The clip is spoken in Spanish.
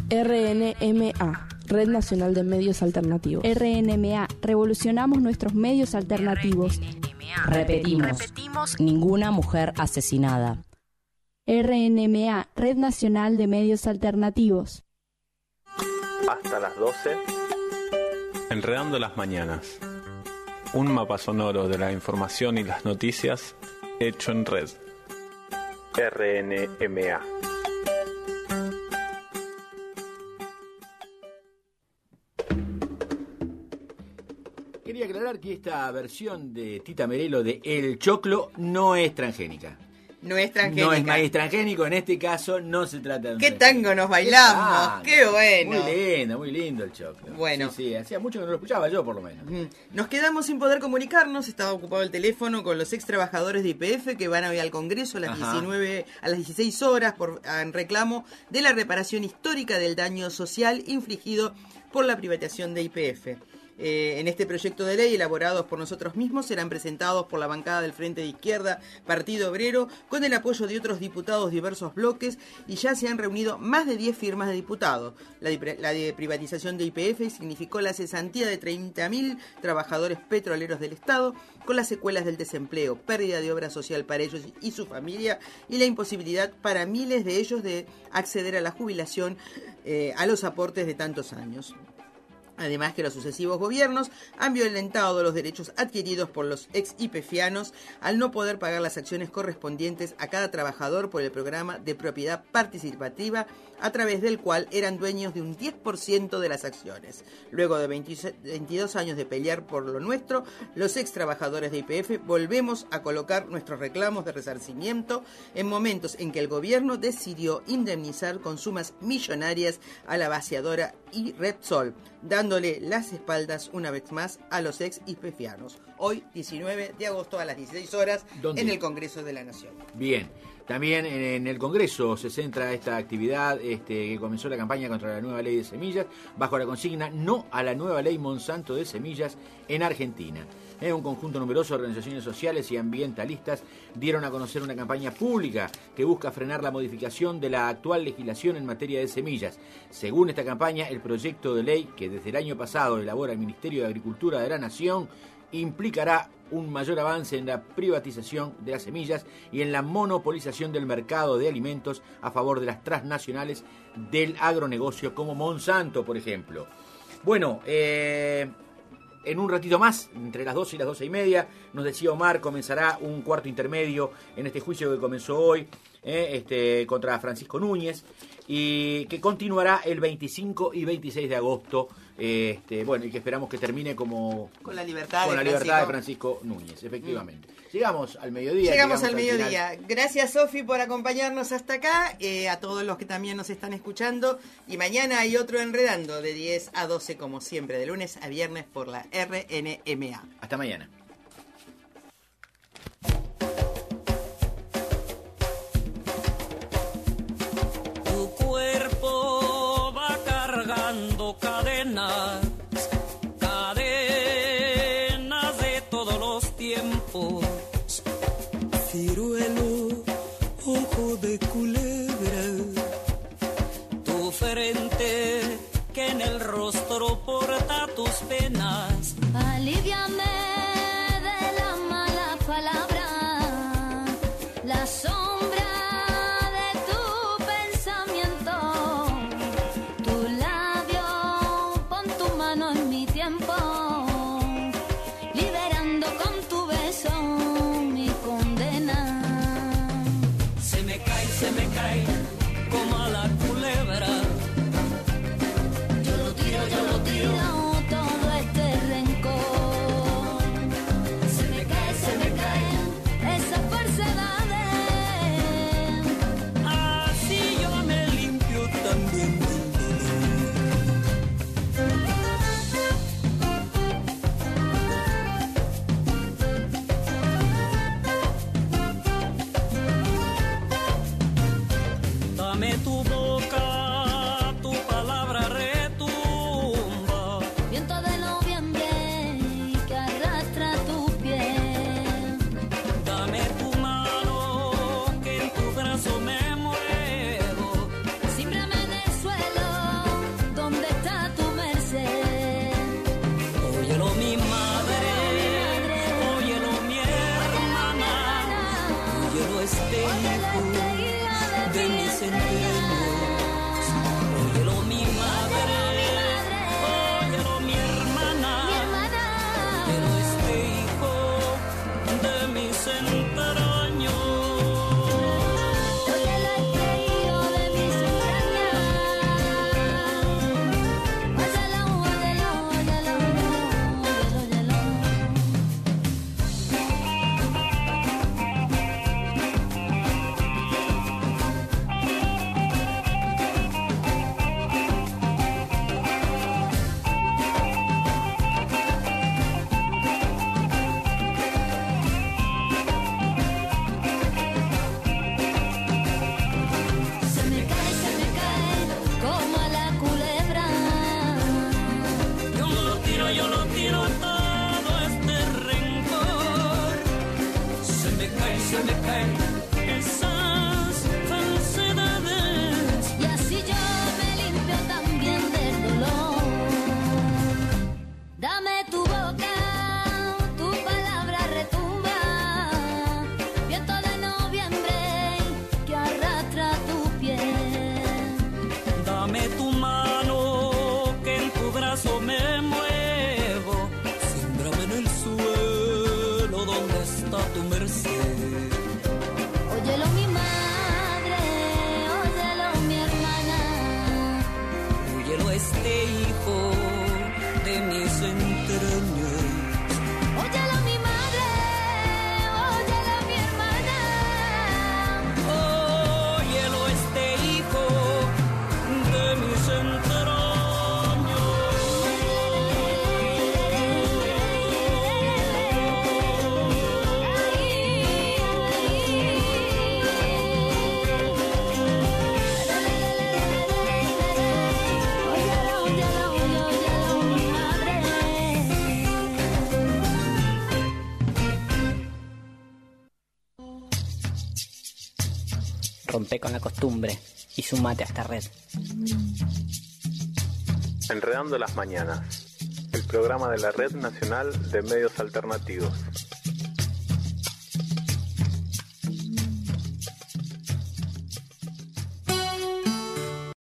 RNMA, Red Nacional de Medios Alternativos. RNMA, revolucionamos nuestros medios alternativos. Repetimos, ninguna mujer asesinada. RNMA, Red Nacional de Medios Alternativos. Hasta las 12. Enredando las mañanas. Un mapa sonoro de la información y las noticias hecho en red. RNMA. Quería aclarar que esta versión de Tita Merelo de El Choclo no es transgénica. No es transgénica. No es maíz transgénico, en este caso no se trata de un ¿Qué transgénico. tango nos bailamos? ¡Qué bueno! Muy lindo el choclo. Bueno. Sí, hacía mucho que no lo escuchaba yo, por lo menos. Nos quedamos sin poder comunicarnos, estaba ocupado el teléfono con los ex trabajadores de YPF que van hoy al Congreso a las 16 horas en reclamo de la reparación histórica del daño social infligido por la privatización de YPF. En este proyecto de ley, elaborados por nosotros mismos, serán presentados por la bancada del Frente de Izquierda, Partido Obrero, con el apoyo de otros diputados de diversos bloques, y ya se han reunido más de 10 firmas de diputados. La de privatización de YPF significó la cesantía de 30.000 trabajadores petroleros del Estado, con las secuelas del desempleo, pérdida de obra social para ellos y su familia, y la imposibilidad para miles de ellos de acceder a la jubilación, a los aportes de tantos años. Además que los sucesivos gobiernos han violentado los derechos adquiridos por los ex YPFianos al no poder pagar las acciones correspondientes a cada trabajador por el programa de propiedad participativa, a través del cual eran dueños de un 10% de las acciones. Luego de 22 años de pelear por lo nuestro, los ex trabajadores de YPF volvemos a colocar nuestros reclamos de resarcimiento en momentos en que el gobierno decidió indemnizar con sumas millonarias a la vaciadora y Repsol, dándole las espaldas una vez más a los ex YPFianos. Hoy, 19 de agosto a las 16 horas, en el Congreso de la Nación. Bien. También en el Congreso se centra esta actividad que comenzó la campaña contra la nueva ley de semillas, bajo la consigna "No a la nueva ley Monsanto de semillas" en Argentina. Un conjunto numeroso de organizaciones sociales y ambientalistas dieron a conocer una campaña pública que busca frenar la modificación de la actual legislación en materia de semillas. Según esta campaña, el proyecto de ley que desde el año pasado elabora el Ministerio de Agricultura de la Nación implicará un mayor avance en la privatización de las semillas y en la monopolización del mercado de alimentos a favor de las transnacionales del agronegocio como Monsanto, por ejemplo. Bueno, en un ratito más, entre las 12 y las 12:30, nos decía Omar, comenzará un cuarto intermedio en este juicio que comenzó hoy contra Francisco Núñez y que continuará el 25 y 26 de agosto. Y que esperamos que termine con la libertad de Francisco Núñez, efectivamente. Llegamos al mediodía. Llegamos al mediodía. Gracias, Sofi, por acompañarnos hasta acá, a todos los que también nos están escuchando. Y mañana hay otro Enredando de 10 a 12, como siempre, de lunes a viernes por la RNMA. Hasta mañana. Tu cuerpo va cargando cadenas de todos los tiempos. Ciruelo, ojo de culebra, tu frente que en el rostro porta tus penas. Aliviame de la mala palabra, la sombra de tu pensamiento, tu labio, pon tu mano en mi tiempo, liberando con tu beso mi condena. Se me cae como a la culebra. Yo lo tiro, todo este rencor. Se me caen esas falsedades. Así yo me limpio también del dolor. Dame tu boca, tu palabra retumba. Viento de noviembre que arrastra tu piel. Dame tu mano, que en tu brazo me muevo. Símbrame en el suelo Rompe con la costumbre y sumate a esta red. Enredando las mañanas, el programa de la Red Nacional de Medios Alternativos.